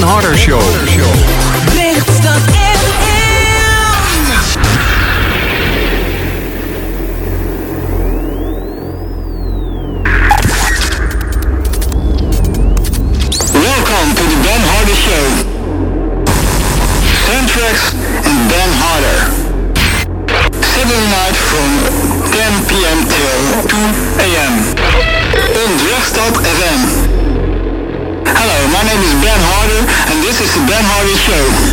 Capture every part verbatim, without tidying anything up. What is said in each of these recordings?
Harder Show. Lichtstad F M. Welcome to the Ben Harder Show. Soundtracks and Ben Harder. Saturday night from ten p.m. till two a.m. on Lichtstad F M. Hello, my name is Ben Harder and this is the Ben Harder Show.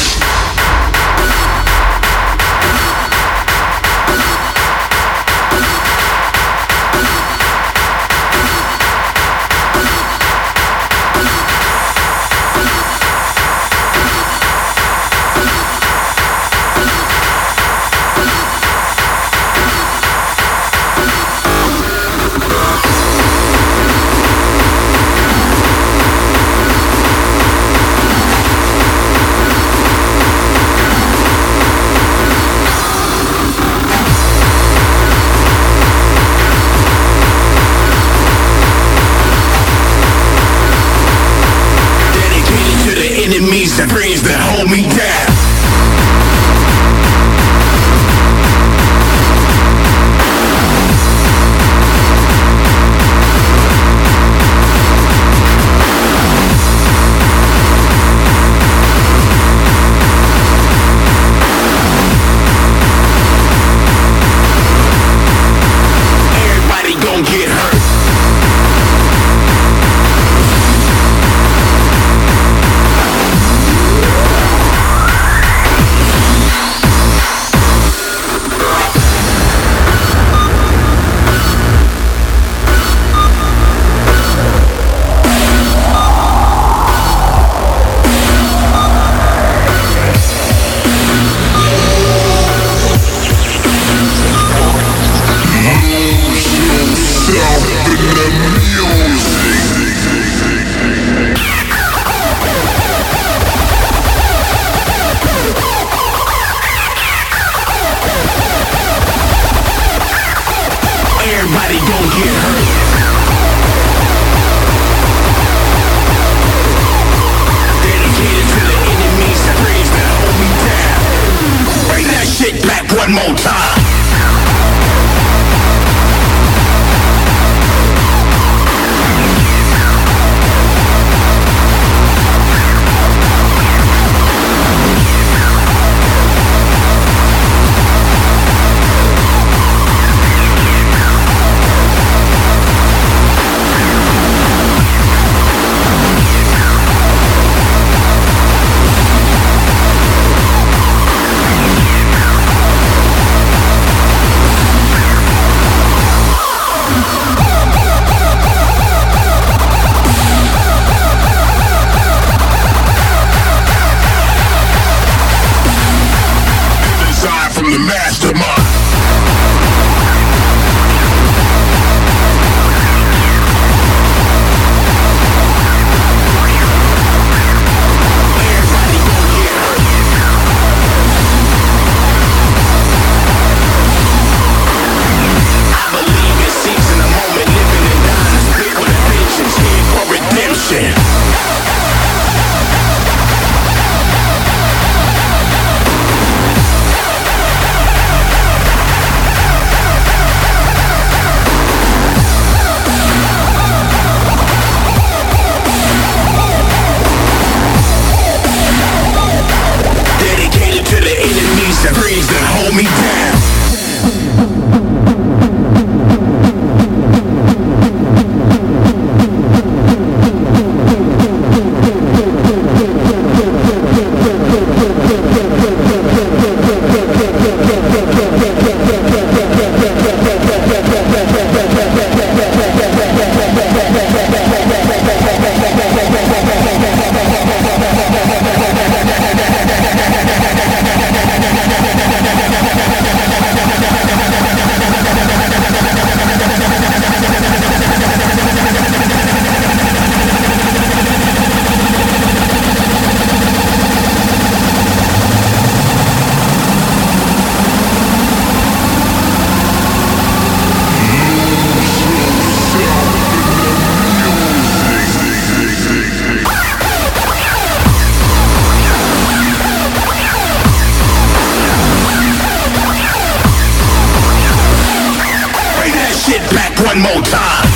Enemies and friends that hold me down. Everybody gon' get hurt. Everybody gon' get hurt. Dedicated to the enemies and friends that hold me down. Bring that shit back one more time. one more time.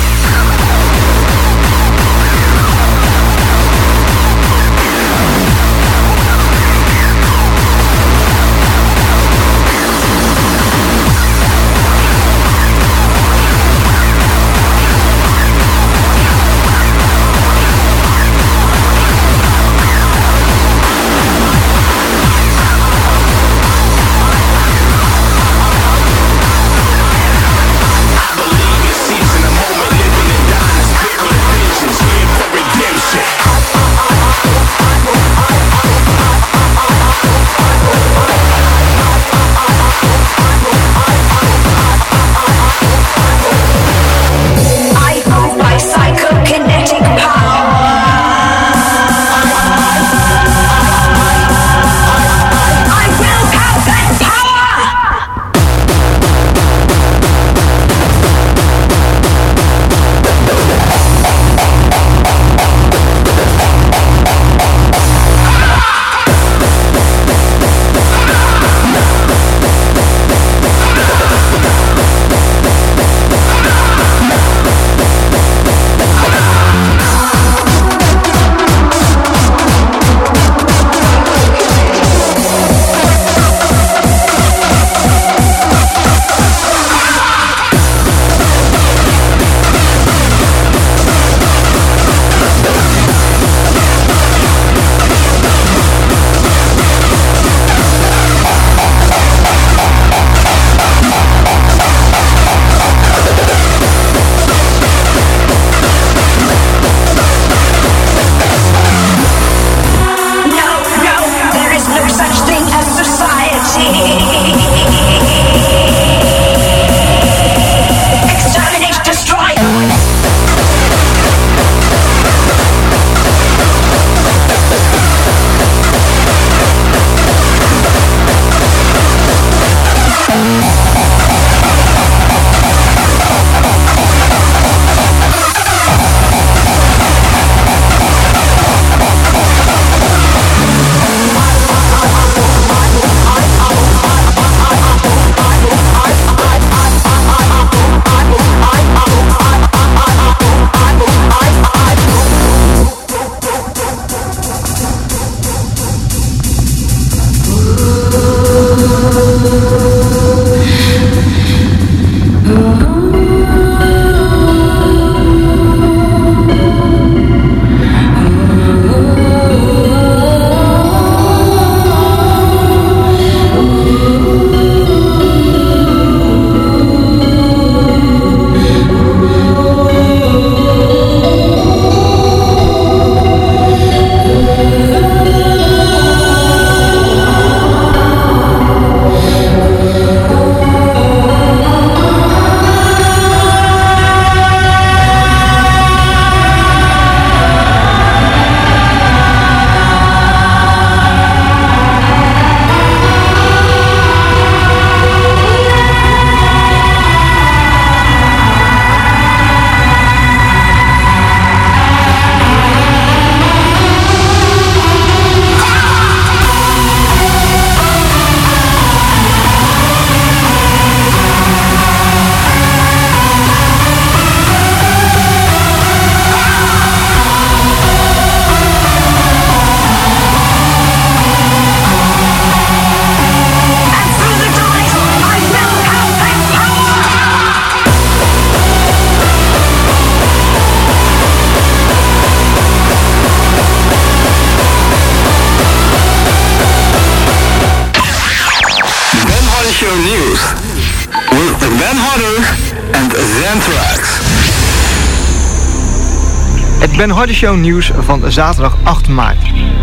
Het Ben Hardy Show nieuws van zaterdag acht maart.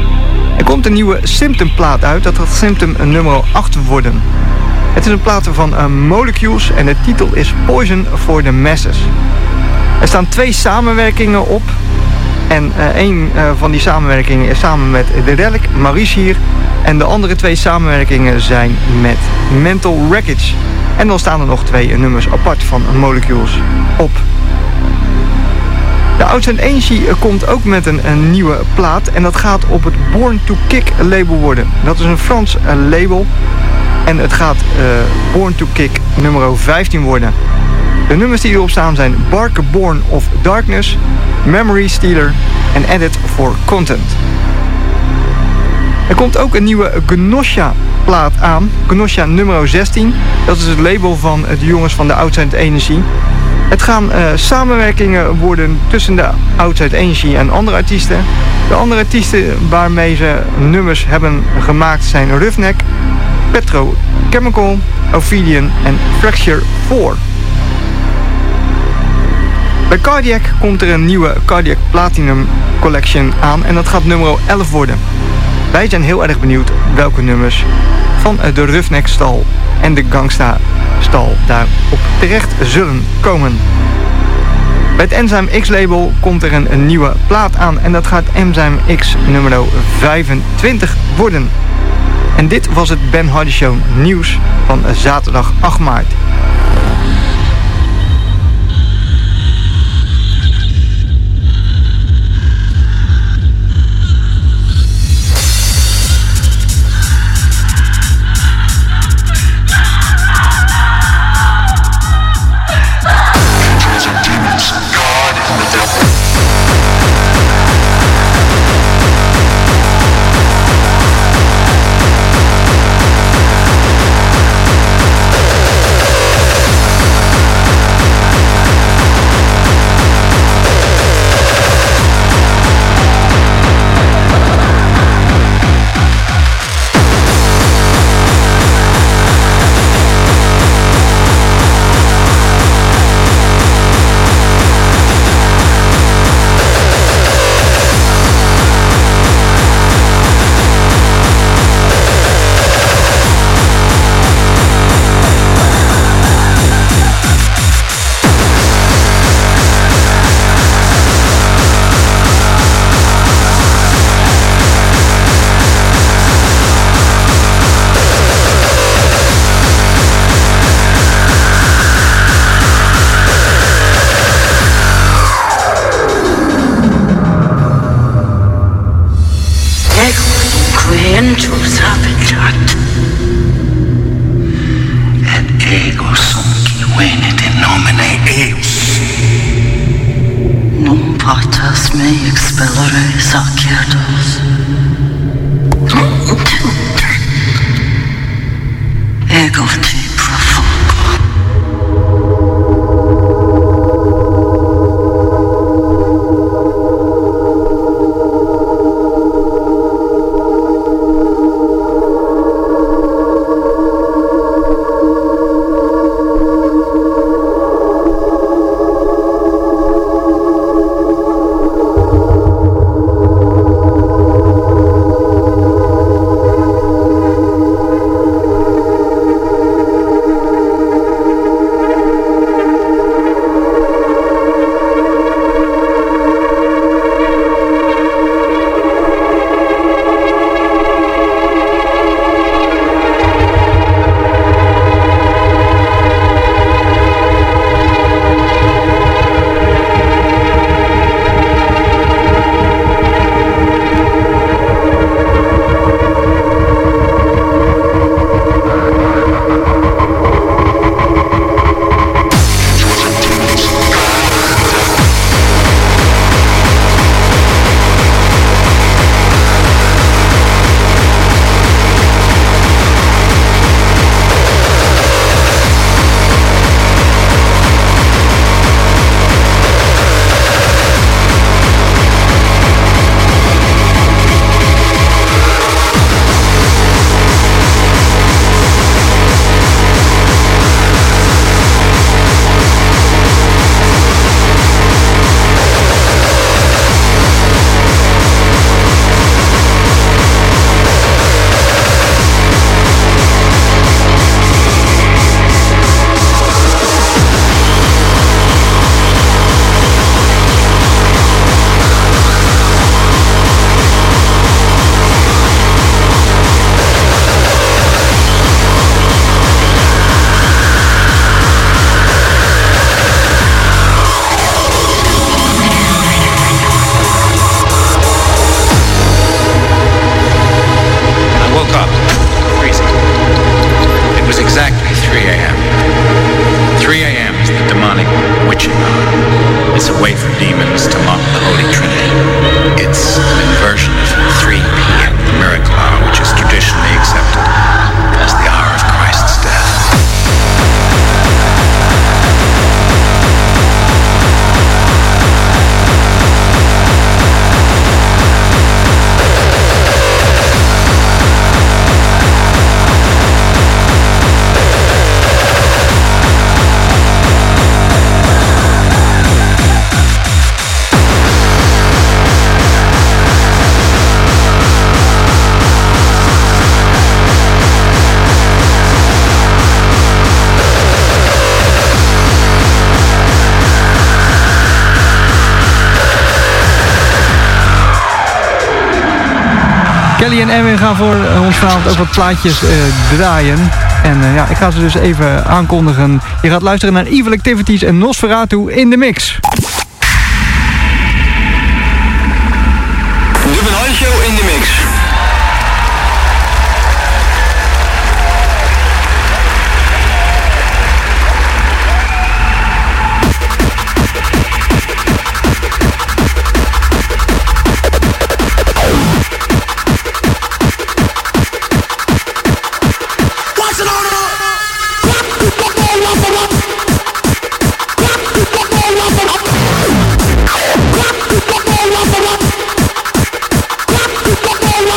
Er komt een nieuwe Symptom plaat uit, dat gaat Symptom nummer acht worden. Het is een plaat van uh, Molecules en de titel is Poison for the Masses. Er staan twee samenwerkingen op. En uh, een uh, van die samenwerkingen is samen met The Relic, Maurice hier. En de andere twee samenwerkingen zijn met Mental Wreckage. En dan staan er nog twee nummers apart van Molecules op. De Outside Energy komt ook met een, een nieuwe plaat. En dat gaat op het Born to Kick label worden. Dat is een Frans uh, label. En het gaat uh, Born to Kick nummer vijftien worden. De nummers die erop staan zijn Barker Born of Darkness, Memory Stealer en Edit for Content. Er komt ook een nieuwe Gnosha plaat aan, Gnosha nummer zestien. Dat is het label van de jongens van de Outside Energy. Het gaan uh, samenwerkingen worden tussen de Outside Energy en andere artiesten. De andere artiesten waarmee ze nummers hebben gemaakt zijn Roughneck, Petro Chemical, Ophidian en Fracture vier. Bij Cardiac komt er een nieuwe Cardiac Platinum Collection aan en dat gaat nummer elf worden. Wij zijn heel erg benieuwd welke nummers van de Roughneck stal en de Gangsta stal daarop terecht zullen komen. Bij het Enzyme X label komt er een, een nieuwe plaat aan en dat gaat Enzyme X nummer vijfentwintig worden. En dit was het Ben Hardy Show nieuws van zaterdag acht maart. Kelly en Erwin gaan voor ons vanavond ook wat plaatjes uh, draaien. En uh, ja, ik ga ze dus even aankondigen. Je gaat luisteren naar Evil Activities en Nosferatu in de mix. De Ben Hardy Show in de mix. Go,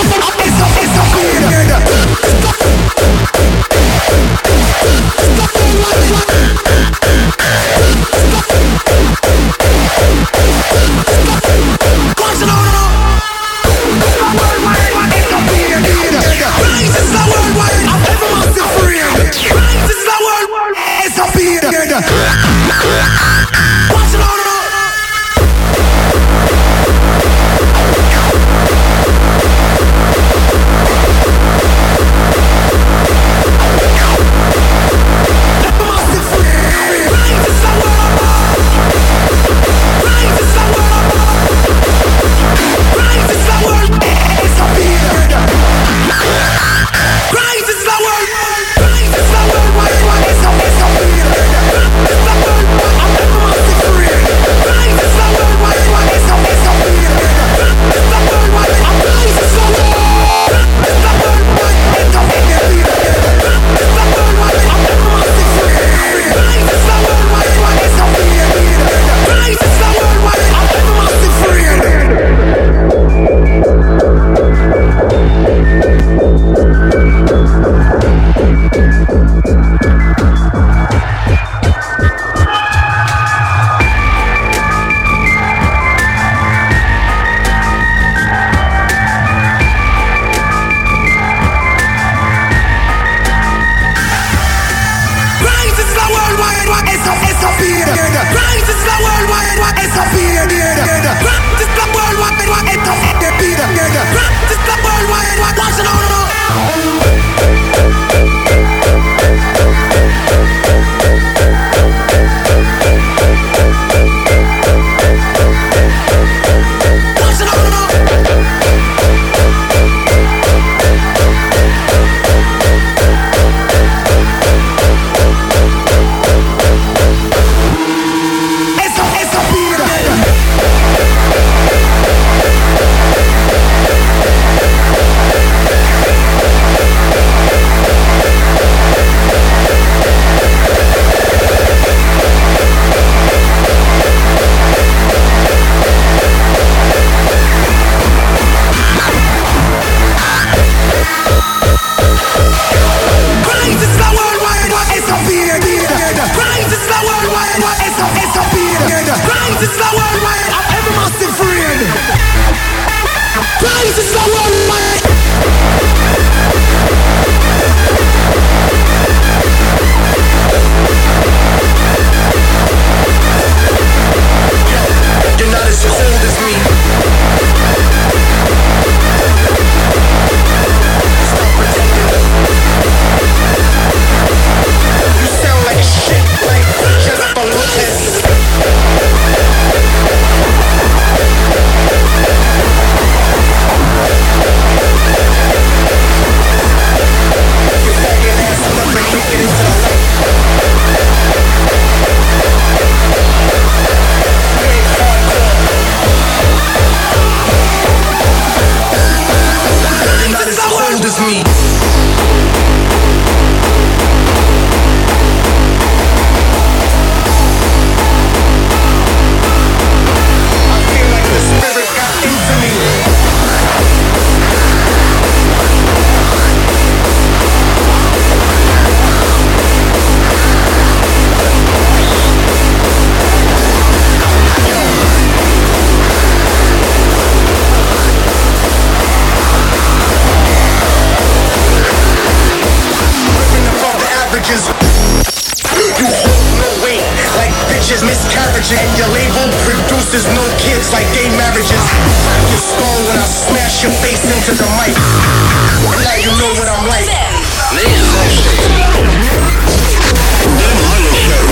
bass into the mic. Now you know what I'm like. negen vijf zeven. Ben Harder Show.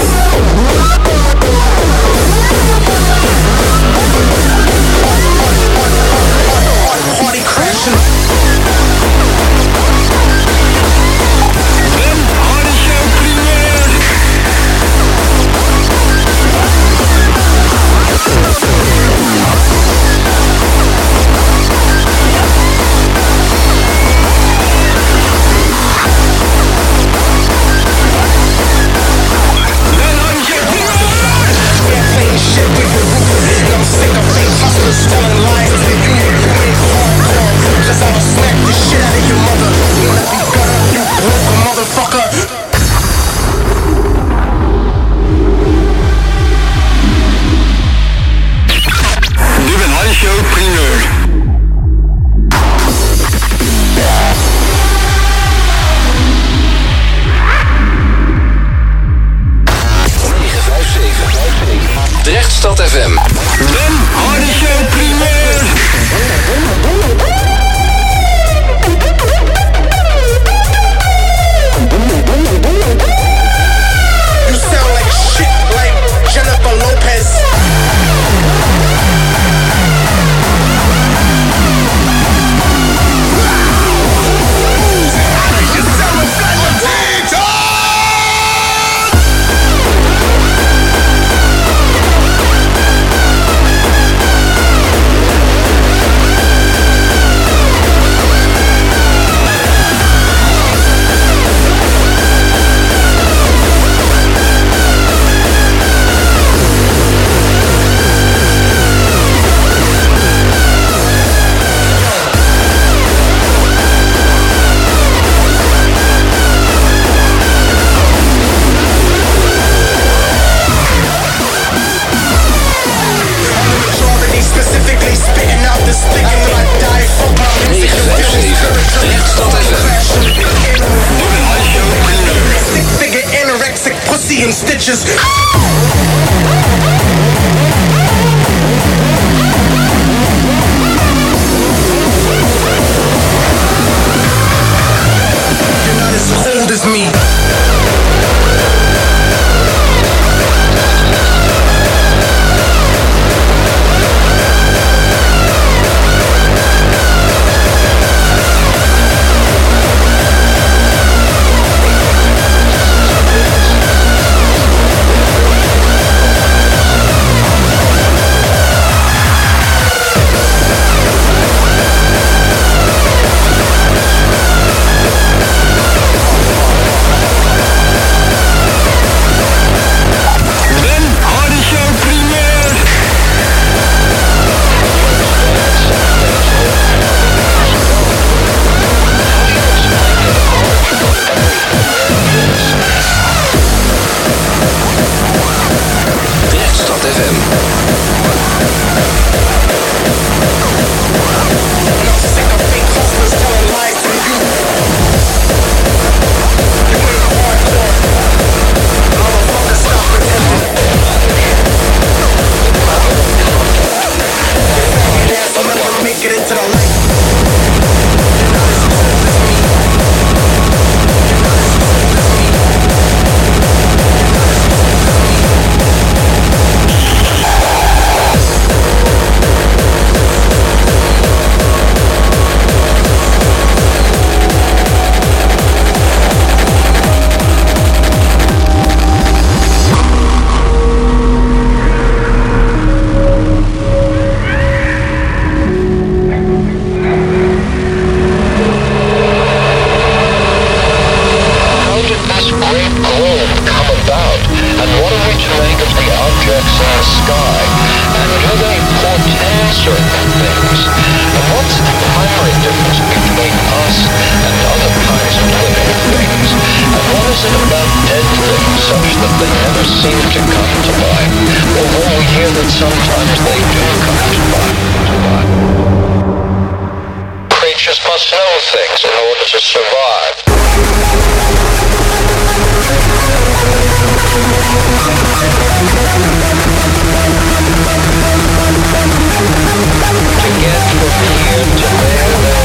Party crashing. Ben Harder Show primeur. Drechtstad F M. Ben Harder Show primeur. You sound like shit, like Jennifer Lopez. Specifically spitting out this thing and I die for my music. Drechtstad F M. Stick figure anorexic pussy in stitches. You're not as cold as me. To get from here to there,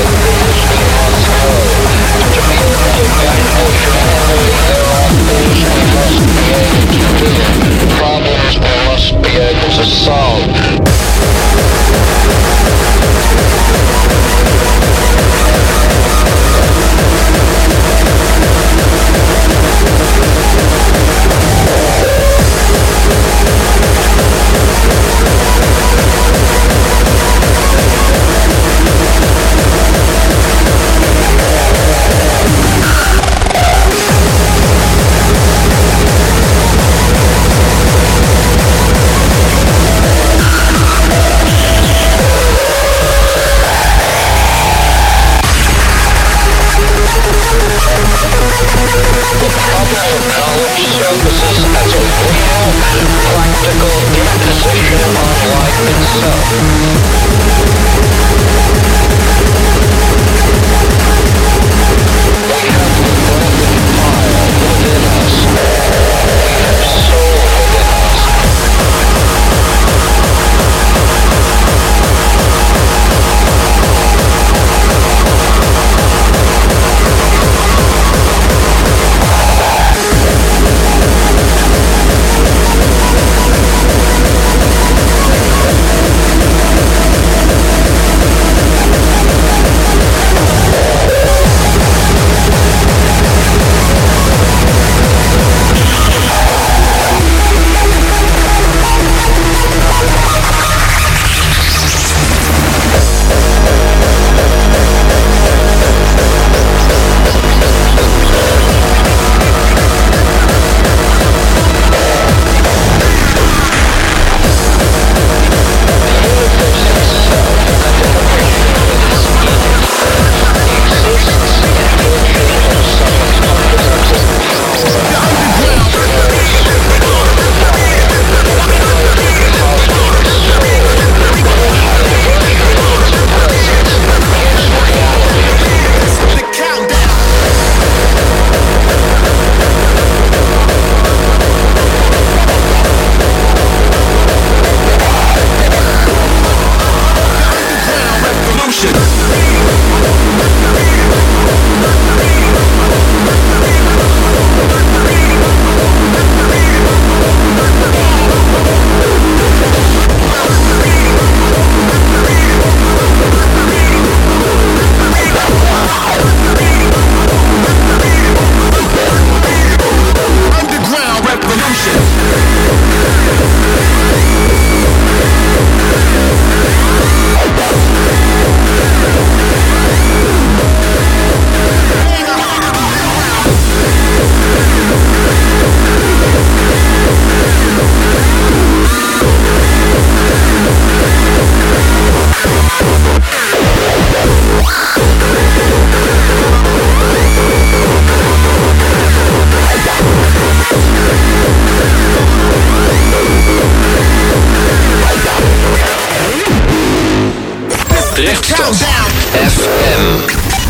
Rechtstad F M.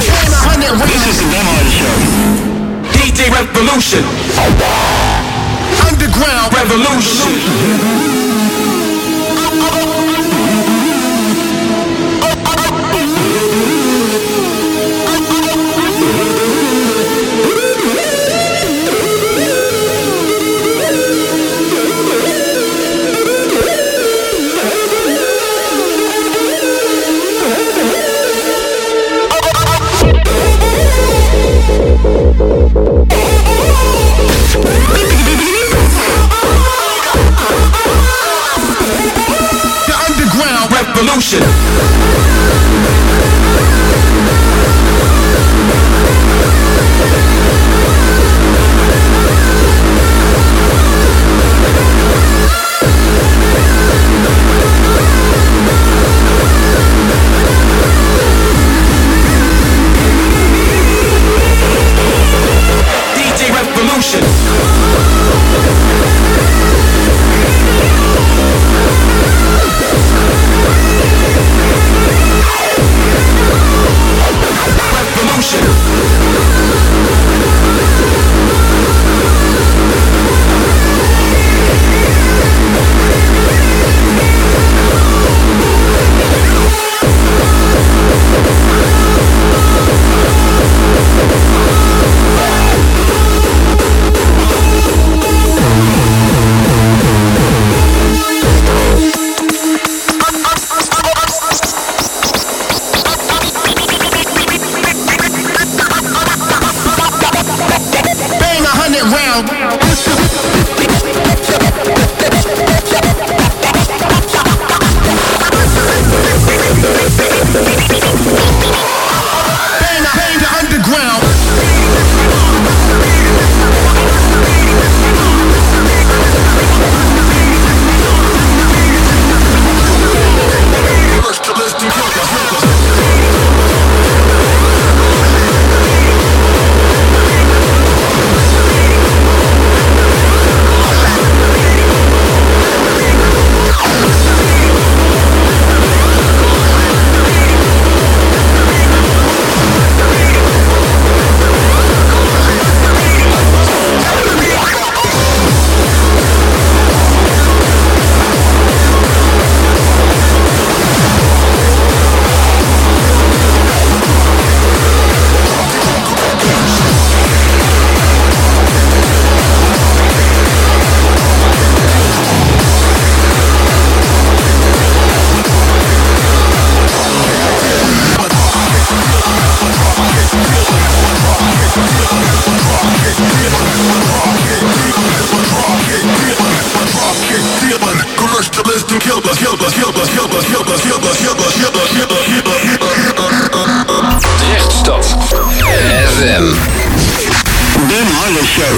This is the Ben Harder Show. D J Revolution. Underground Revolution. Revolution. D J Revolution. show.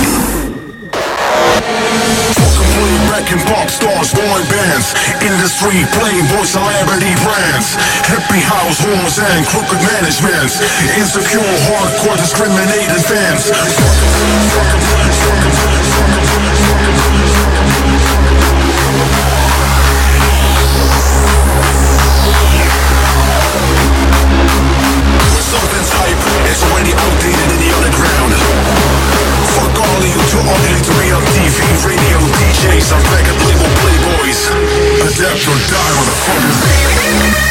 Wrecking pop stars, boy bands, industry, playboy, celebrity brands, hippie households and crooked managements, insecure, hardcore, discriminated fans. Something's hype, it's already outdated in the underground. Fuck all of you, too ugly to be on T V, radio, D Js, I'm record label playboys. Adapt or die, motherfuckers.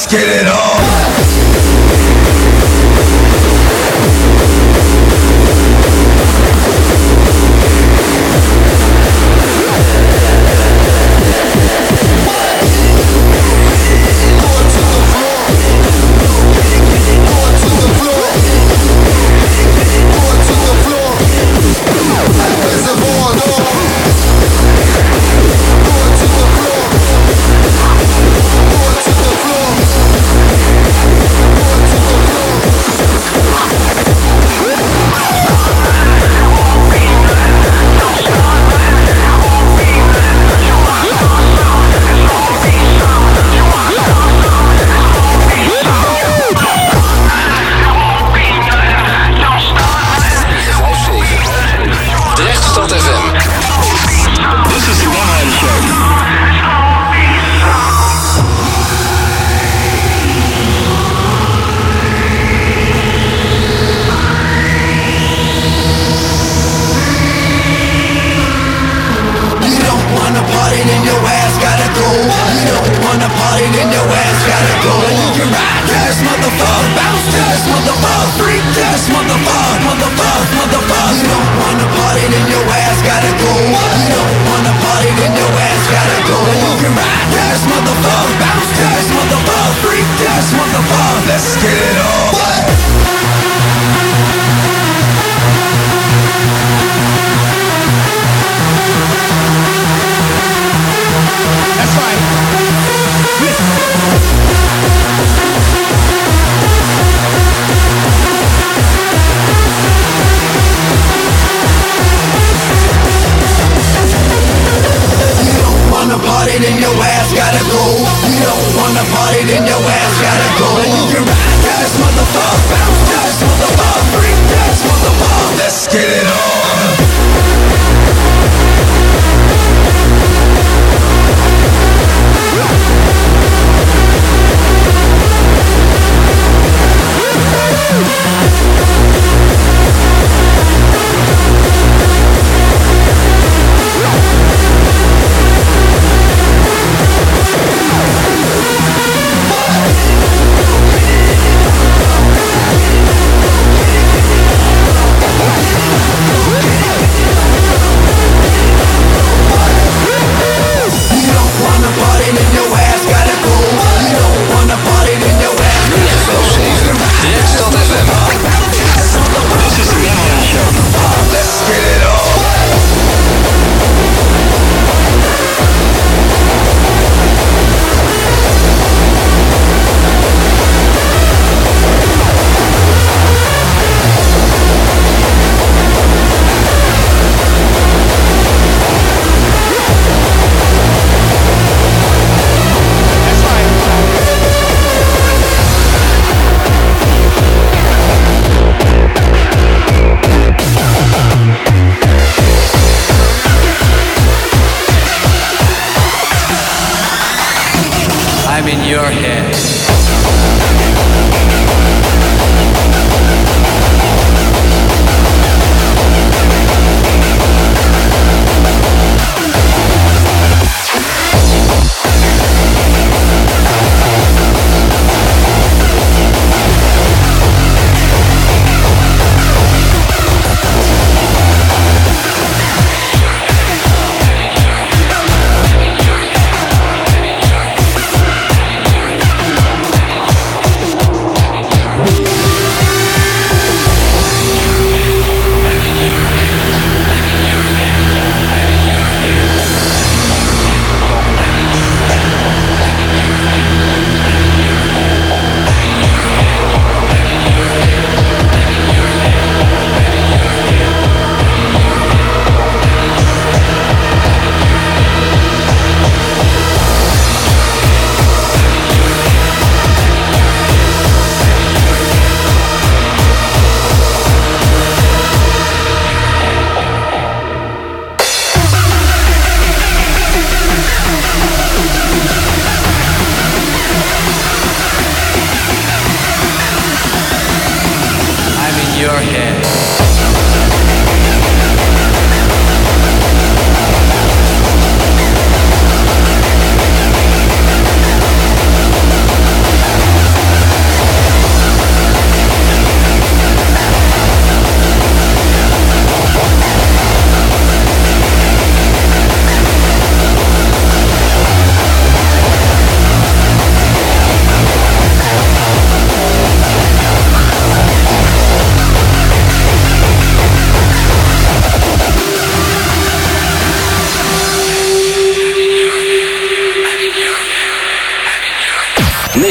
get it on.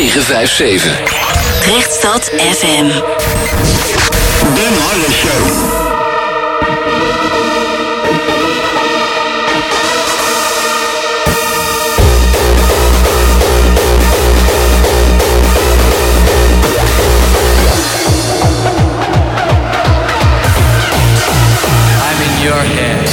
negen vijf zeven. Rechtstad F M. Ben Harder Show. Your head.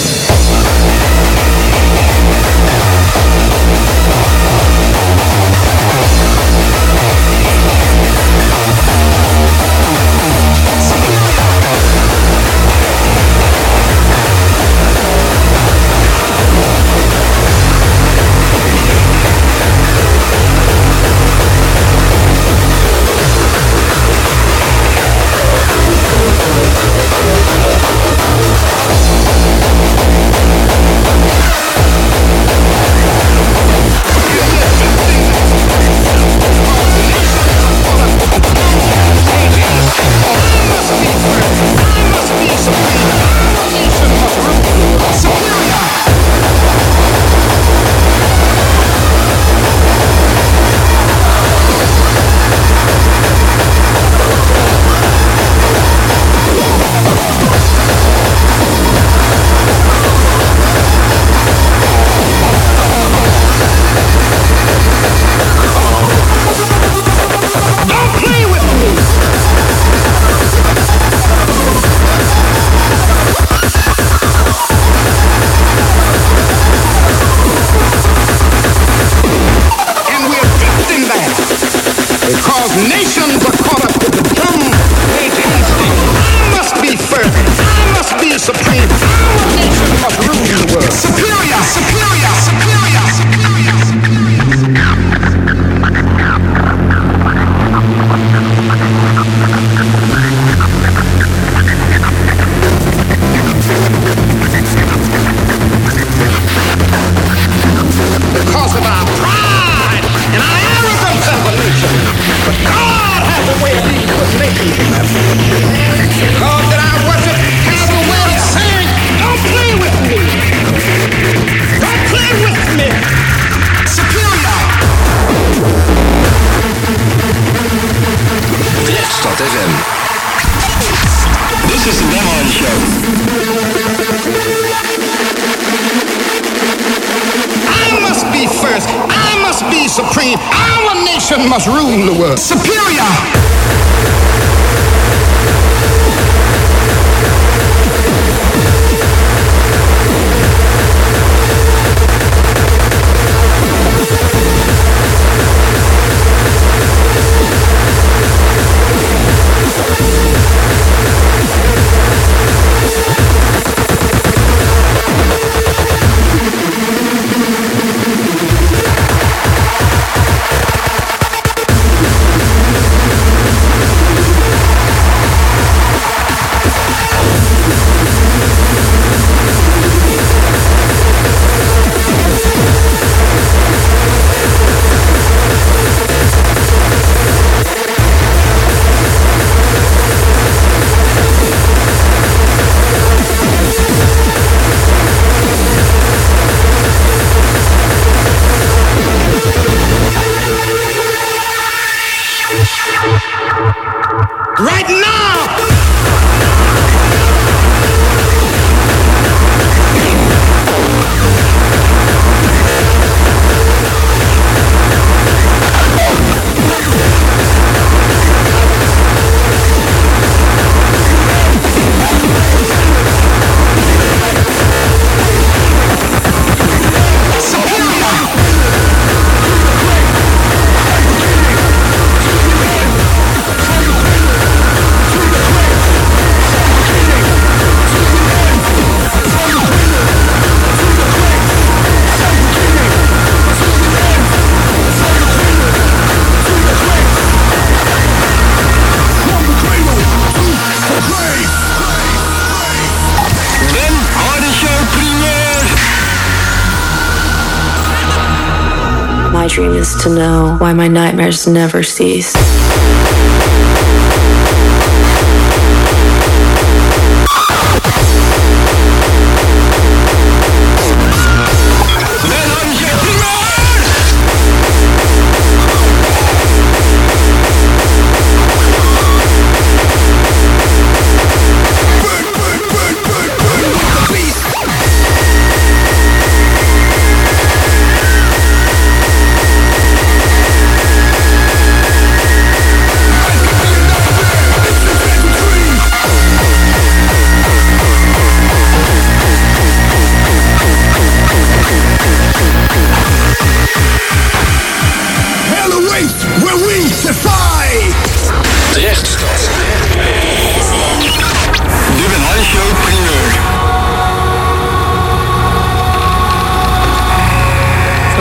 Must rule the world. Superior! Right now! My dream is to know why my nightmares never cease.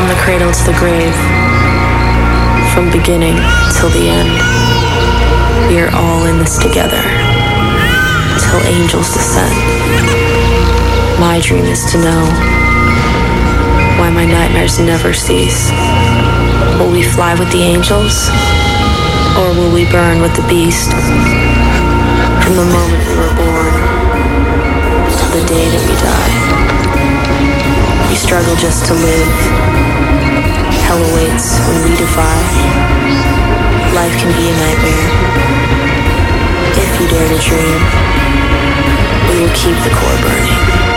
From the cradle to the grave, from beginning till the end, we are all in this together, till angels descend. My dream is to know why my nightmares never cease. Will we fly with the angels, or will we burn with the beast? From the moment we were born to the day that we die, we struggle just to live. Hell awaits when we defy. Life can be a nightmare. If you dare to dream, we will keep the core burning.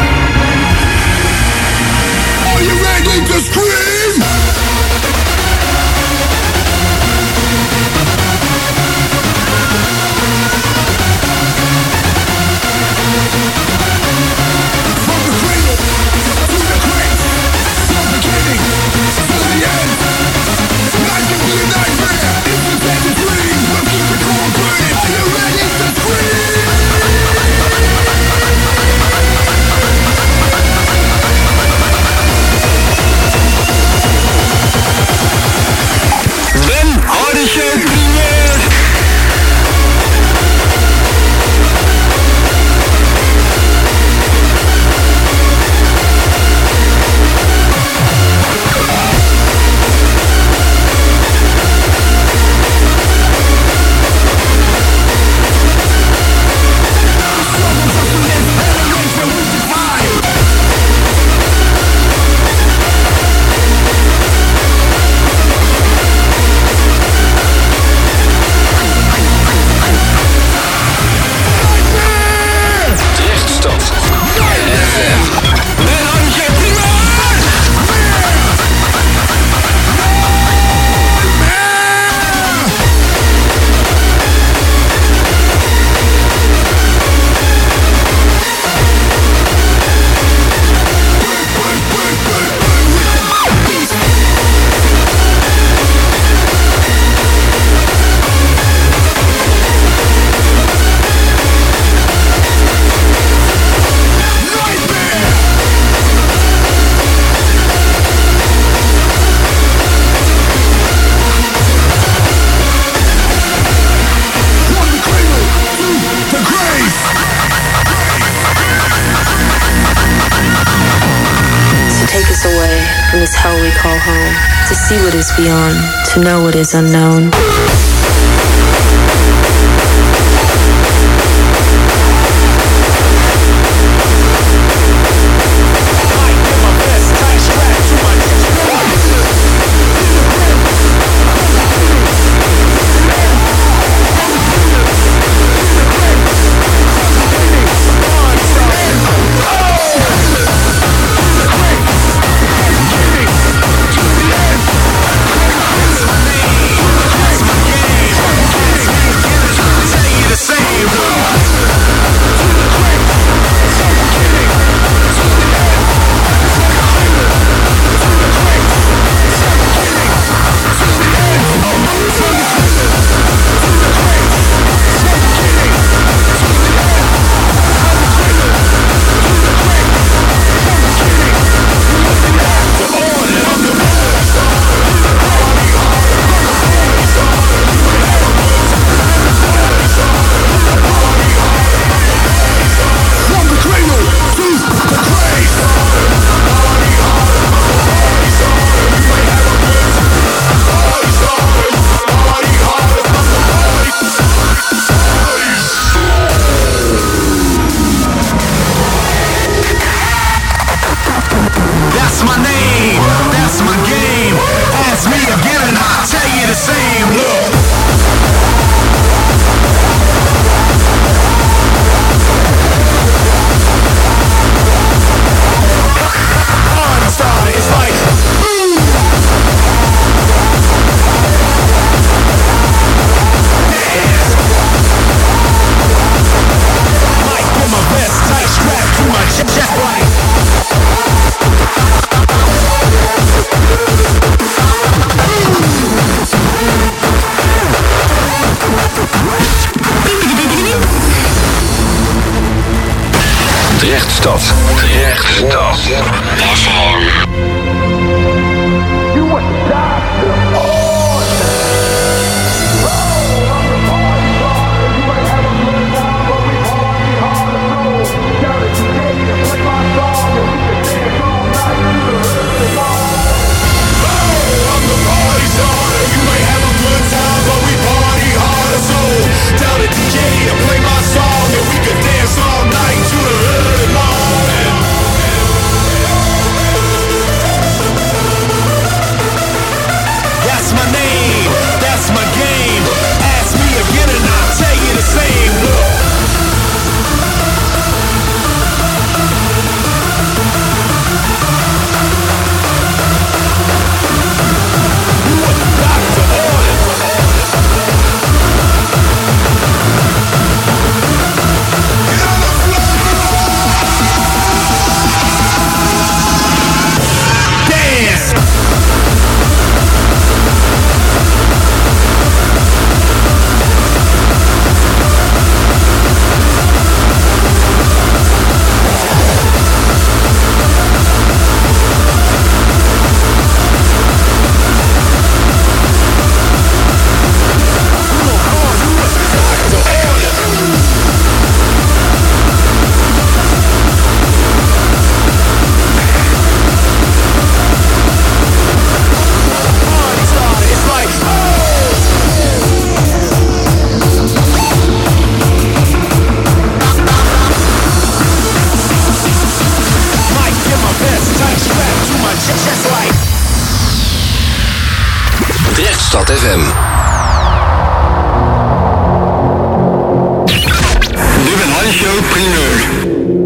Are you ready to scream? From the cradle to the grave, from beginning to the end. Life can be a nightmare. If you dare to dream, we'll keep the core burning. Are you ready to scream? Ben Hardy Show première. Hell we call home, to see what is beyond, to know what is unknown. Drechtstad. Drechtstad. F M. Rechtstad F M. De Ben Hardy Show primeur.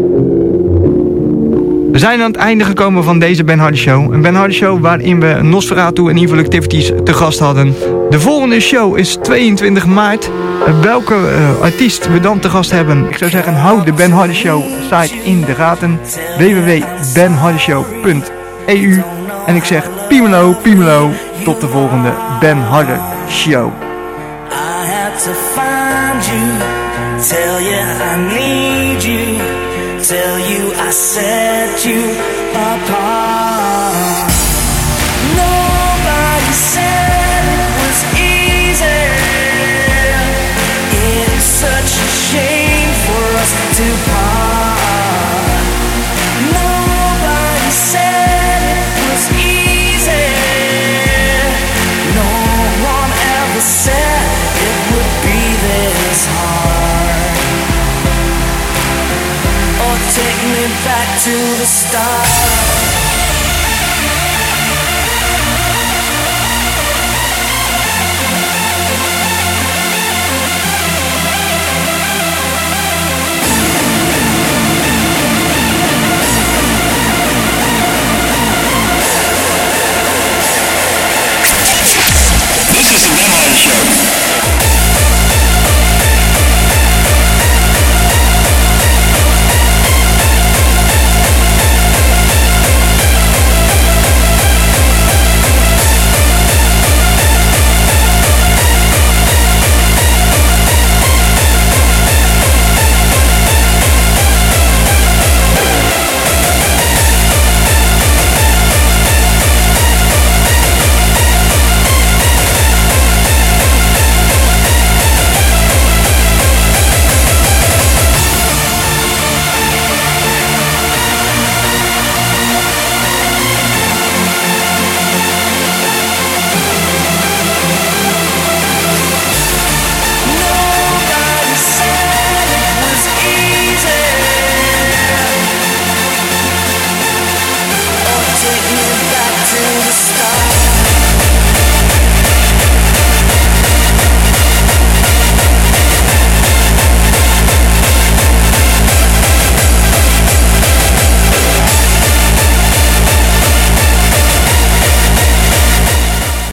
We zijn aan het einde gekomen van deze Ben Hardy Show. Een Ben Hardy Show waarin we Nosferatu en Evil Activities te gast hadden. De volgende show is tweeëntwintig maart. Welke uh, artiest we dan te gast hebben? Ik zou zeggen, hou de Ben Hardy Show site in de gaten. w w w punt ben hardy show punt e u. En ik zeg Piemelo, Piemelo. Tot de volgende Ben Hardy Show. I had to find you, tell you I need you, tell you I set you apart. Nobody said it was easy. It's such a shame for us to part. Nobody said it was easy. No one ever said it would be this hard. Or take me back to the start.